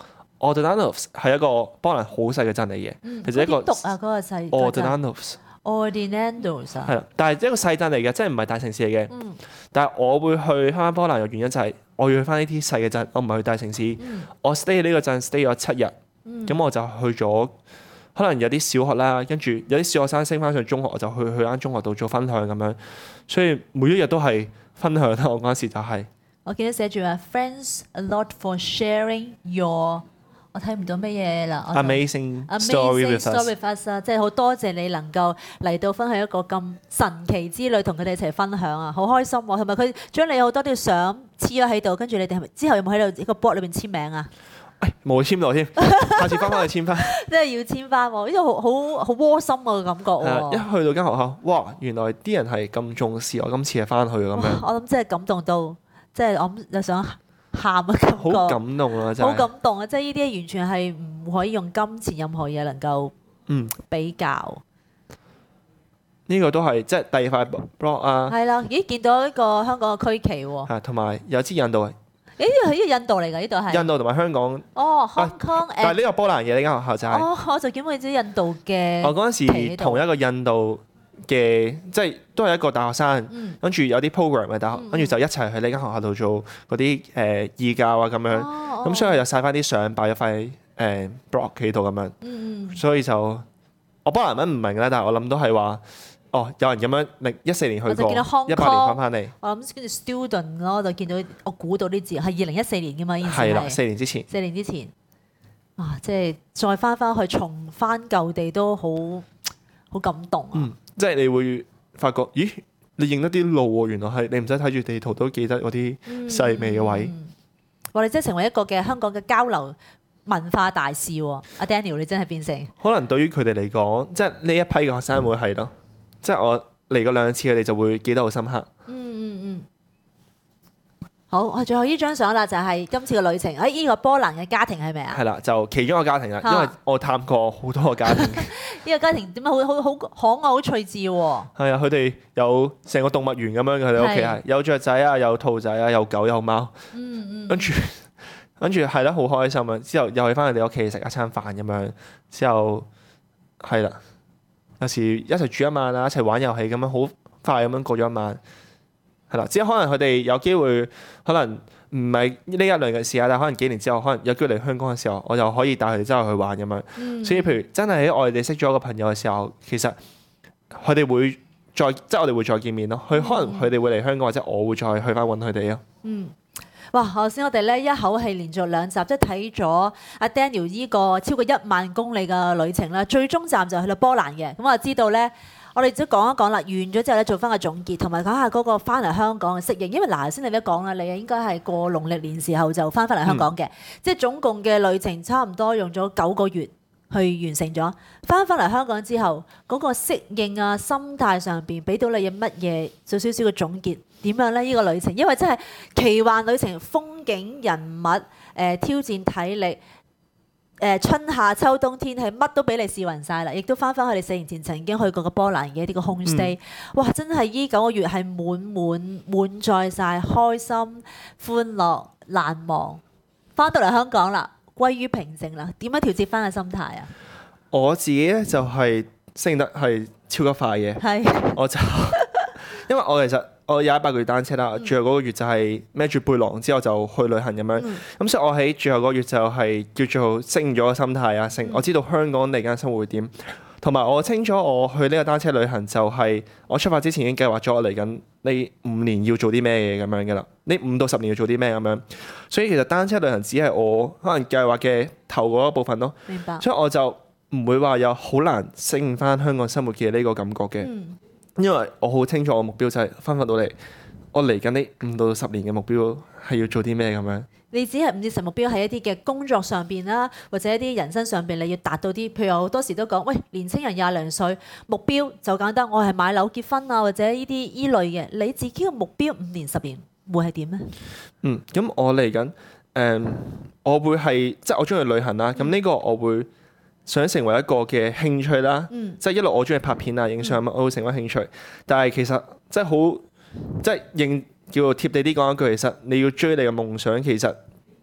[SPEAKER 4] Ordonanovs 係一個波蘭好細嘅鎮嚟嘅，
[SPEAKER 3] 嗯，
[SPEAKER 4] 其實一個
[SPEAKER 3] 點讀啊嗰個細
[SPEAKER 4] Ordonanovs
[SPEAKER 3] Ordinandos 啊，
[SPEAKER 4] 係啦，但係一個細鎮嚟嘅，即係唔係大城市嚟嘅。
[SPEAKER 3] 嗯
[SPEAKER 4] 但係我會去翻波蘭嘅原因就係我要去翻呢啲細嘅鎮，我唔係去大城市。
[SPEAKER 3] 嗯
[SPEAKER 4] 我 stay 呢個鎮 stay 咗七日，咁、
[SPEAKER 3] 嗯
[SPEAKER 4] 我就去咗，可能有啲小學啦，跟住有啲小學生升翻上中學，我就去去間中學度做分享咁樣，所以每一日都係分享啦。我嗰陣時就係、
[SPEAKER 3] 我見到寫住話 Thanks a lot for sharing your， 我睇唔到乜嘢啦。我就
[SPEAKER 4] amazing story
[SPEAKER 3] Amazing
[SPEAKER 4] with
[SPEAKER 3] story
[SPEAKER 4] us。
[SPEAKER 3] with us 啊！即係好多謝你能夠嚟到分享一個咁神奇之旅，同佢哋一齊分享啊！好開心喎，同埋佢將你好多啲相黐咗喺度，跟住你哋係咪之後有冇喺度一個 board 裏邊簽名啊？
[SPEAKER 4] 冇簽到添，下次翻返去簽翻。
[SPEAKER 3] 即係要簽翻喎，呢個好好好窩心嘅感覺
[SPEAKER 4] 係啊一
[SPEAKER 3] 喎。
[SPEAKER 4] 去到間學校，哇！原來啲人係咁重視我今次係翻去咁
[SPEAKER 3] 哇
[SPEAKER 4] 樣，
[SPEAKER 3] 我諗真係感動到，即係我諗就想喊嘅感
[SPEAKER 4] 好
[SPEAKER 3] 覺，
[SPEAKER 4] 感動啊！真
[SPEAKER 3] 好
[SPEAKER 4] 係。
[SPEAKER 3] 感動啊！即係呢啲完全係唔可以用金錢任何嘢能夠
[SPEAKER 4] 嗯，
[SPEAKER 3] 比較。
[SPEAKER 4] 呢個都係即係第二塊 blog 啊，
[SPEAKER 3] 係啦，咦見到一個香港嘅區旗喎，
[SPEAKER 4] 係同埋有支印度，
[SPEAKER 3] 誒呢個係呢個印度嚟㗎，呢度係。
[SPEAKER 4] 印度同埋香港，
[SPEAKER 3] 哦，Hong Kong 誒，
[SPEAKER 4] 但係呢個波蘭嘅呢間學校就係、
[SPEAKER 3] 哦，我就見到知印度嘅，
[SPEAKER 4] 我嗰陣時同一個印度嘅，即係都係一個大學生，
[SPEAKER 3] 嗯
[SPEAKER 4] 跟住有啲 program 嘅大學，
[SPEAKER 3] 嗯
[SPEAKER 4] 跟住就一齊去呢間學校度做嗰啲誒義教啊咁樣，
[SPEAKER 3] 哦
[SPEAKER 4] 咁所以就晒翻啲相擺咗塊誒 blog 喺度咁樣，
[SPEAKER 3] 嗯嗯
[SPEAKER 4] 所以就我波蘭文唔明啦，但係我諗都係話，哦有人咁樣零一四年去過，
[SPEAKER 3] 我就見到 Hong
[SPEAKER 4] 一八年翻翻嚟，
[SPEAKER 3] 我諗跟住 student 咯，我就見到我估到啲字係二零一四年㗎嘛，呢件事
[SPEAKER 4] 係啦，
[SPEAKER 3] 係
[SPEAKER 4] 四年之前。
[SPEAKER 3] 四年之前，啊，即係再翻翻去重翻舊地都好好感動啊！
[SPEAKER 4] 嗯，即係你會發覺，咦？你認得啲路喎，原來係你唔使睇住地圖都記得嗰啲細微嘅位。
[SPEAKER 3] 嗯我哋真係成為一個嘅香港嘅交流文化大使喎！阿 Daniel 你真係變成
[SPEAKER 4] 可能對於佢哋嚟講，即係呢一批嘅學生會係咯，即係我嚟過兩次，佢哋就會記得好深刻。
[SPEAKER 3] 嗯嗯嗯。好，我最後呢張相啦，就係今次嘅旅程。誒，呢個波蘭嘅家庭係咪啊？
[SPEAKER 4] 係啦，就其中一個家庭啦，
[SPEAKER 3] 嚇
[SPEAKER 4] 因為我探過好多個家庭。
[SPEAKER 3] 呢個家庭點解好好好可愛、好趣致喎？
[SPEAKER 4] 係啊，佢哋有成個動物園咁樣嘅，佢哋屋企
[SPEAKER 3] 係
[SPEAKER 4] 係有雀仔啊，有兔仔啊，有狗有貓，
[SPEAKER 3] 嗯嗯。
[SPEAKER 4] 跟住跟住係啦，好開心啊！之後又去翻佢哋屋企食一餐飯咁樣，之後係啦，有時一齊住一晚啊，一齊玩遊戲咁樣，好快咁樣過咗一晚。係啦，只係可能佢哋有機會，可能唔係呢一兩嘅事啊，但係可能幾年之後，可能有機會嚟香港嘅時候，我就可以帶佢哋周圍去玩咁樣。
[SPEAKER 3] 嗯
[SPEAKER 4] 所以譬如真係喺外地識咗一個朋友嘅時候，其實佢哋會再即係我哋會再見面咯。佢可能佢哋會嚟香港，或者我會再去翻揾佢哋咯。
[SPEAKER 3] 嗯，哇！頭先我哋咧一口氣連續兩集，即係睇咗阿 Daniel 依個超過一萬公里嘅旅程啦，最終站就去到波蘭嘅。咁我就知道咧，我哋都講一講啦，完咗之後咧做翻個總結，同埋講下嗰個翻嚟香港嘅適應。因為嗱頭先你都講啦，你應該係過農曆年時候就翻返嚟香港嘅，即係總共嘅旅程差唔多用咗九個月去完成咗。翻返嚟香港之後，嗰、個適應啊、心態上邊俾到你有乜嘢做少少嘅總結？點樣咧？呢、個旅程，因為真係奇幻旅程，風景、人物、誒、呃、挑戰體力。誒春夏秋冬天氣乜都俾你試勻晒啦，亦都翻返去你四年前曾經去過嘅波蘭嘅一啲個 homestay，哇！真係呢九個月係滿滿滿載晒開心、歡樂、難忘。翻到嚟香港啦，歸於平靜啦，點樣調節翻個心態啊？
[SPEAKER 4] 我自己咧就係適應得係超級快嘅，
[SPEAKER 3] 係
[SPEAKER 4] 我就因為我其實我有一百個月單車啦，最後嗰個月就係孭住背囊之後就去旅行咁樣，咁、
[SPEAKER 3] 嗯
[SPEAKER 4] 所以我喺最後嗰個月就係叫做適應咗個心態啊，成、
[SPEAKER 3] 嗯
[SPEAKER 4] 我知道香港嚟緊生活會點，同埋我清楚我去呢個單車旅行就係我出發之前已經計劃咗我嚟緊呢五年要做啲咩嘢咁樣嘅啦，呢五到十年要做啲咩咁樣，所以其實單車旅行只係我可能計劃嘅頭嗰一部分咯，
[SPEAKER 3] 明白。
[SPEAKER 4] 所以我就唔會話有好難適應翻香港生活嘅呢個感覺嘅。
[SPEAKER 3] 嗯
[SPEAKER 4] 因為我好清楚我目標就係翻返到嚟，我嚟緊呢五到十年嘅目標係要做啲咩咁樣。
[SPEAKER 3] 你只係五至十目標係一啲嘅工作上邊啦，或者一啲人生上邊你要達到啲，譬如我好多時都講，喂，年青人廿零歲目標就簡單，我係買樓結婚啊，或者呢啲依類嘅。你自己嘅目標五年十年會係點呢？
[SPEAKER 4] 嗯，咁我嚟緊誒，我會係即係我中意旅行啦。咁呢個我會想成為一個嘅興趣啦，
[SPEAKER 3] 嗯
[SPEAKER 4] 即係一路我中意拍片啊、影相啊，我會成為興趣。但係其實即係好即係認叫做貼地啲講一句，其實你要追你嘅夢想，其實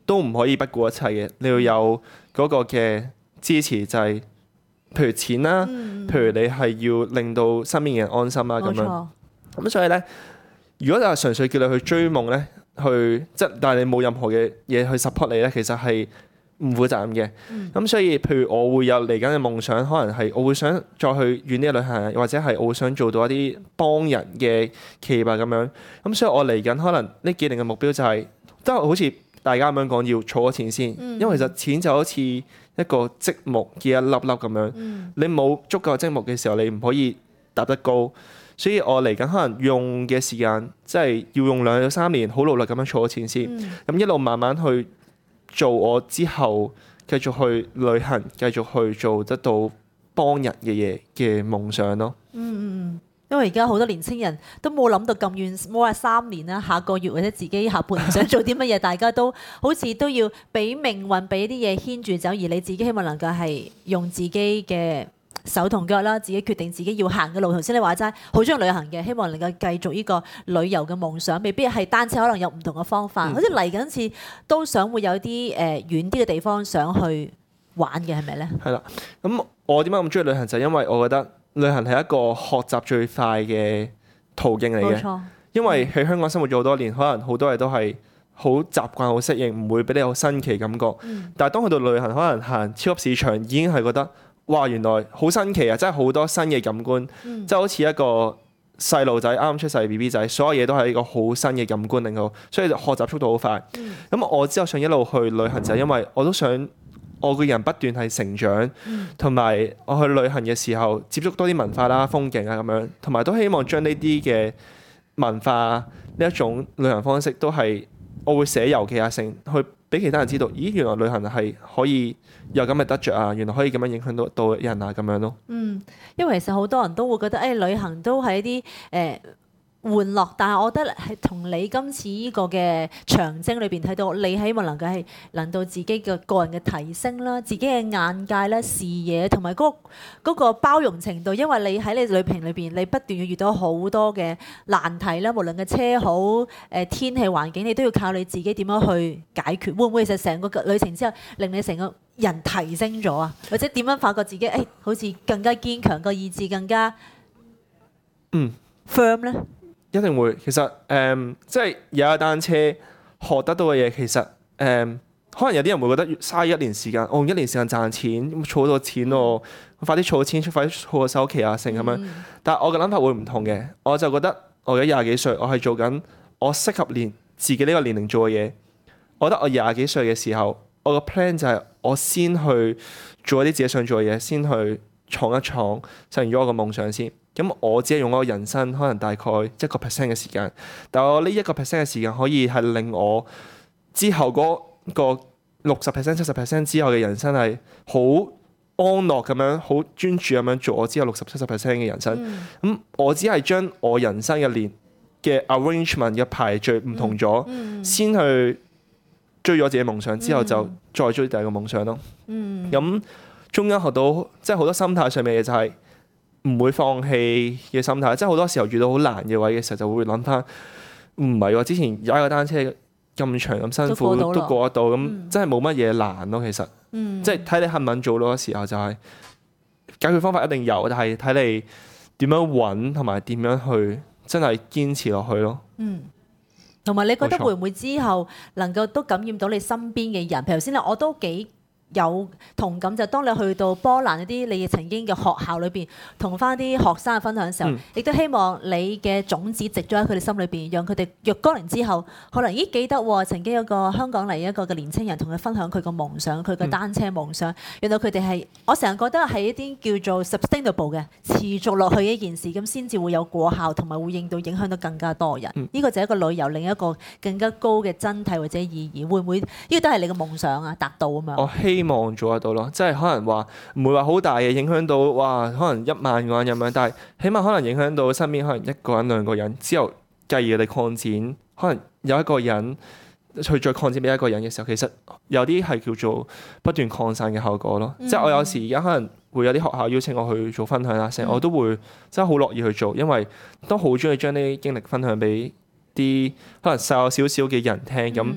[SPEAKER 4] 都唔可以不顧一切嘅，你要有嗰個嘅支持，就係、是、譬如錢啦，
[SPEAKER 3] 嗯、
[SPEAKER 4] 譬如你係要令到身邊嘅人安心啦咁樣。
[SPEAKER 3] 錯
[SPEAKER 4] 咁所以咧，如果就係純粹叫你去追夢咧，去即係但係你冇任何嘅嘢去 support 你咧，其實係唔負責任嘅。咁、嗯、所以譬如我會有嚟緊嘅夢想，可能係我會想再去遠啲嘅旅行，或者係我會想做到一啲幫人嘅企業啊咁樣。咁所以我嚟緊可能呢幾年嘅目標就係、是、都係好似大家咁樣講，要儲咗錢先。嗯、因為其實錢就好似一個積木嘅一粒粒咁樣，嗯、你冇足夠積木嘅時候，你唔可以搭得高。所以我嚟緊可能用嘅時間，即係要用兩到三年，好努力咁樣儲咗錢先，咁、嗯、一路慢慢去做我之後繼續去旅行，繼續去做得到幫人嘅嘢嘅夢想咯。
[SPEAKER 3] 嗯嗯嗯，因為而家好多年青人都冇諗到咁遠，冇話三年啦，下個月或者自己下半年想做啲乜嘢，大家都好似都要俾命運俾啲嘢牽住走，而你自己希望能夠係用自己嘅手同腳啦，自己決定自己要行嘅路。頭先你話齋，好中意旅行嘅，希望能夠繼續呢個旅遊嘅夢想，未必係單車，可能有唔同嘅方法。好似嚟緊次都想會有啲誒遠啲嘅地方想去玩嘅，係咪咧？
[SPEAKER 4] 係啦，咁我點解咁中意旅行？就係因為我覺得旅行係一個學習最快嘅途徑嚟嘅。冇錯。因為喺香港生活咗好多年，可能好多嘢都係好習慣、好適應，唔會俾你有新奇感覺。嗯、但係當去到旅行，可能行超級市場已經係覺得，哇！原來好新奇啊，真係好多新嘅感官，嗯、即係好似一個細路仔啱出世 B B 仔，所有嘢都係一個好新嘅感官令到，所以就學習速度好快。咁、嗯、我之後想一路去旅行就係因為我都想我個人不斷係成長，同埋、嗯、我去旅行嘅時候接觸多啲文化啦、風景啊咁樣，同埋都希望將呢啲嘅文化呢一種旅行方式都係我會寫遊記啊，成去俾其他人知道，咦，原來旅行係可以有咁嘅得着啊，原來可以咁樣影響到到人啊咁樣咯。嗯，
[SPEAKER 3] 因為其實好多人都會覺得誒、哎、旅行都係一啲誒、呃玩樂，但係我覺得係同你今次呢個嘅長征裏邊睇到，你希望能夠係令到自己嘅個人嘅提升啦，自己嘅眼界啦、視野同埋嗰嗰個包容程度，因為你喺你旅程裏邊，你不斷要遇到好多嘅難題啦，無論嘅車好、誒天氣環境，你都要靠你自己點樣去解決。會唔會其實成個旅程之後，令你成個人提升咗啊？或者點樣發覺自己誒、哎、好似更加堅強，個意志更加嗯 firm 咧？
[SPEAKER 4] 一定會，其實誒、嗯，即係有架單車學得到嘅嘢，其實誒、嗯，可能有啲人會覺得嘥一年時間，我、哦、用一年時間賺錢，咁儲到錢咯，快啲儲錢，快啲儲個首期啊，成咁樣。嗯、但係我嘅諗法會唔同嘅，我就覺得我而家廿幾歲，我係做緊我適合年自己呢個年齡做嘅嘢。我覺得我廿幾歲嘅時候，我個 plan 就係我先去做一啲自己想做嘅嘢，先去闖一闖，實現咗我個夢想先。咁我只係用我人生可能大概一個 percent 嘅時間，但係我呢一個 percent 嘅時間可以係令我之後嗰個六十 percent、七十 percent 之後嘅人生係好安樂咁樣、好專注咁樣做我之後六十、七十 percent 嘅人生。咁、嗯、我只係將我人生嘅年嘅 arrangement 嘅排序唔同咗，嗯嗯、先去追咗自己夢想，之後就再追第二個夢想咯。咁、嗯、中間學到即係好多心態上面嘅嘢就係、是。唔會放棄嘅心態，即係好多時候遇到好難嘅位嘅時候，就會諗翻唔係喎。之前踩個單車咁長咁辛苦都過，都過得到，咁、嗯、真係冇乜嘢難咯。其實，嗯、即係睇你肯唔肯做咯。時候就係、是、解決方法一定有，但係睇你點樣揾同埋點樣去真係堅持落去咯。嗯，
[SPEAKER 3] 同埋你覺得會唔會之後能夠都感染到你身邊嘅人？譬如頭先咧，我都幾有同感，就當你去到波蘭嗰啲你曾經嘅學校裏邊，同翻啲學生分享嘅時候，亦、嗯、都希望你嘅種子植咗喺佢哋心裏邊，讓佢哋若干年之後，可能咦記得喎，曾經有個香港嚟一個嘅年青人同佢分享佢個夢想，佢個單車夢想，原來佢哋係我成日覺得係一啲叫做 sustainable 嘅持續落去嘅一件事，咁先至會有果效，同埋會影到影響到更加多人。呢、嗯、個就係一個旅遊另一個更加高嘅真諦或者意義，會唔會呢個都係你嘅夢想啊？達到啊嘛？
[SPEAKER 4] 希望做得到咯，即係可能話唔會話好大嘅影響到，哇！可能一萬個人咁樣，但係起碼可能影響到身邊可能一個人兩個人，之後繼而你擴展，可能有一個人去再擴展俾一個人嘅時候，其實有啲係叫做不斷擴散嘅效果咯。嗯、即係我有時而家可能會有啲學校邀請我去做分享啦，成日我都會真係好樂意去做，因為都好中意將呢啲經歷分享俾啲可能細我少少嘅人聽咁。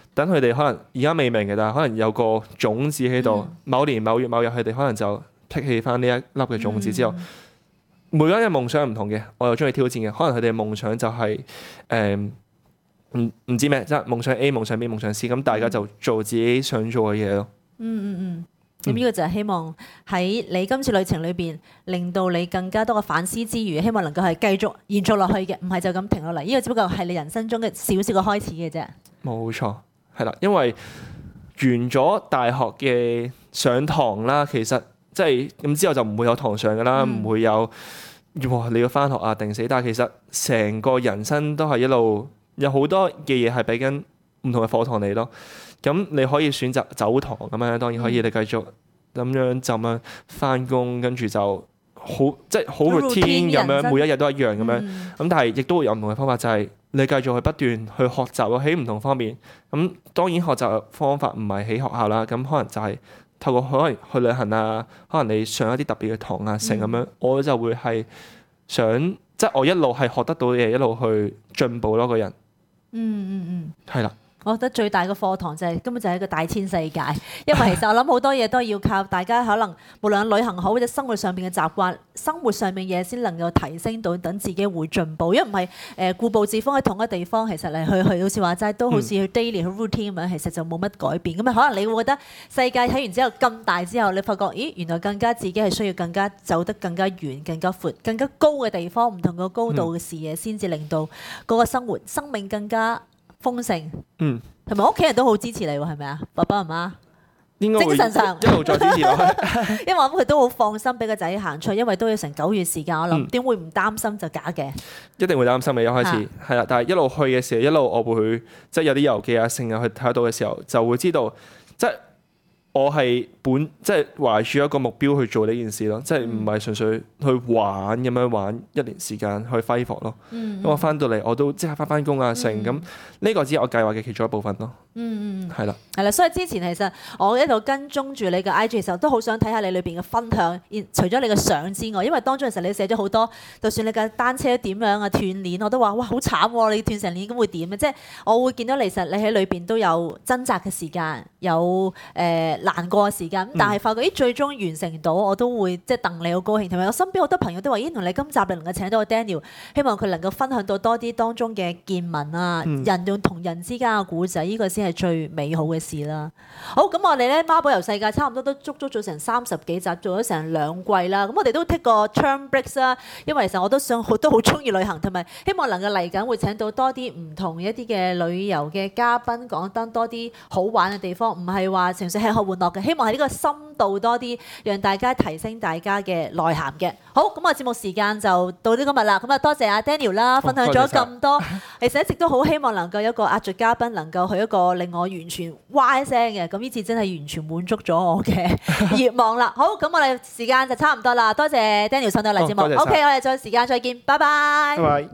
[SPEAKER 4] 等佢哋可能而家未明嘅，但係可能有個種子喺度，
[SPEAKER 3] 嗯、
[SPEAKER 4] 某年某月某日佢哋可能就剔起翻呢一粒嘅種子之後，嗯、每個人嘅夢想唔同嘅，我又中意挑戰嘅，可能佢哋嘅夢想就係誒唔唔知咩，即係夢想 A、夢想 B、夢想 C， 咁大家就做自己想做嘅嘢咯。
[SPEAKER 3] 嗯嗯嗯。咁呢個就係希望喺你今次旅程裏邊，令到你更加多嘅反思之餘，希望能夠係繼續延續落去嘅，唔係就咁停落嚟。呢個只不過係你人生中嘅少少嘅開始嘅啫。冇
[SPEAKER 4] 錯，係啦，因為完咗大學嘅上堂啦，其實即係咁之後就唔會有堂上㗎啦，唔、嗯、會有哇你要返學啊定死。但係其實成個人生都係一路有好多嘅嘢係俾緊唔同嘅課堂你咯。咁你可以選擇走堂咁樣，當然可以你繼續咁樣就咁樣翻工，跟住就好即係好 routine 咁樣，每一日都一樣咁樣。咁、嗯、但係亦都會有唔同嘅方法，就係、是、你繼續去不斷去學習咯，喺唔同方面。咁當然學習方法唔係喺學校啦，咁可能就係透過可能去旅行啊，可能你上一啲特別嘅堂啊，成咁樣，嗯、我就會係想即係我一路係學得到嘢，一路去進步咯，個人。嗯嗯嗯，係啦。
[SPEAKER 3] 我覺得最大嘅課堂就係、是、根本就係一個大千世界，因為其實我諗好多嘢都要靠大家可能無論旅行好或者生活上邊嘅習慣、生活上面嘢先能夠提升到，等自己會進步。因為唔係誒固步自封喺同一個地方，其實嚟去去好似話齋都好似去 daily 去 routine 咁樣，其實就冇乜改變。咁啊可能你會覺得世界睇完之後咁大之後，你發覺咦原來更加自己係需要更加走得更加遠、更加闊、更加高嘅地方，唔同個高度嘅視野，先至令到嗰個生活、生命更加豐盛，嗯，同埋屋企人都好支持你喎，係咪啊？爸爸媽媽應該精神上
[SPEAKER 4] 一路再支持我，
[SPEAKER 3] 因為我諗佢都好放心俾個仔行出去，因為都要成九月時間，我諗點會唔擔心就假嘅。
[SPEAKER 4] 一定會擔心嘅，一開始係啦，但係一路去嘅時候，一路我會即係有啲遊記啊，成日去睇得到嘅時候，就會知道即係我係本即係懷住一個目標去做呢件事咯，即係唔係純粹去玩咁樣玩一年時間去揮霍咯。嗯，咁我翻到嚟我都即刻翻翻工啊，成咁呢個只係我計劃嘅其中一部分咯。嗯嗯，係啦，係
[SPEAKER 3] 啦，所以之前其實我一路跟蹤住你嘅 I G 嘅時候，都好想睇下你裏邊嘅分享。除咗你嘅相之外，因為當中其實你寫咗好多，就算你嘅單車點樣啊斷鏈，我都話哇好慘喎！你斷成鏈咁會點啊？即係我會見到其實你喺裏邊都有掙扎嘅時間，有誒、呃、難過嘅時間。咁但係發覺咦最終完成到，我都會即係戥你好高興。同埋我身邊好多朋友都話：咦，同你今集你能夠請到個 Daniel， 希望佢能夠分享到多啲當中嘅見聞啊，嗯、人用同人之間嘅故仔，呢、這個先係最美好嘅事啦。好，咁我哋咧孖寶遊世界差唔多都足足做成三十幾集，做咗成兩季啦。咁我哋都 take 個 term breaks 啦，因為其實我都想好都好中意旅行，同埋希望能夠嚟緊會請到多啲唔同一啲嘅旅遊嘅嘉賓，講得多啲好玩嘅地方，唔係話純粹吃喝玩樂嘅。希望喺呢個深度多啲，讓大家提升大家嘅內涵嘅。好，咁我節目時間就到呢今日啦。咁啊，多謝阿 Daniel 啦，分享咗咁多。其實一直都好希望能夠有一個壓軸嘉賓，能夠去一個令我完全哇一聲嘅。咁呢次真係完全滿足咗我嘅願望啦。好，咁我哋時間就差唔多啦。多謝 Daniel 上到嚟節目。哦、OK， 我哋再時間再見，拜拜。拜拜。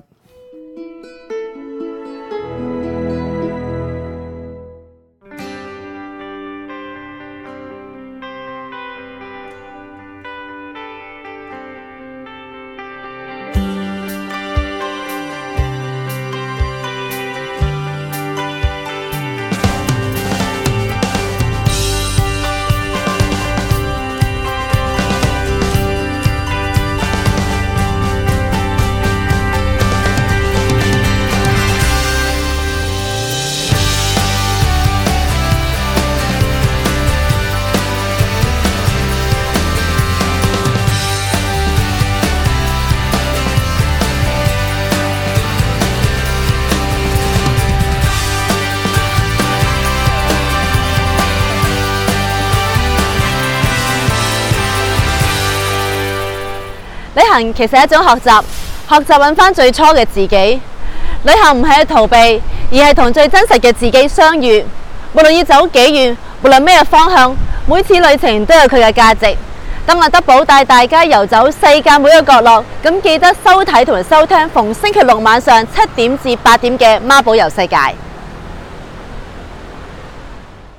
[SPEAKER 5] 旅行其實係一種學習，學習揾返最初嘅自己。旅行唔係去逃避，而係同最真實嘅自己相遇。無論要走幾遠，無論咩方向，每次旅程都有佢嘅價值。等我德寶帶大家遊走世界每一個角落，咁記得收睇同埋收聽逢星期六晚上七點至八點嘅孖寶遊世界。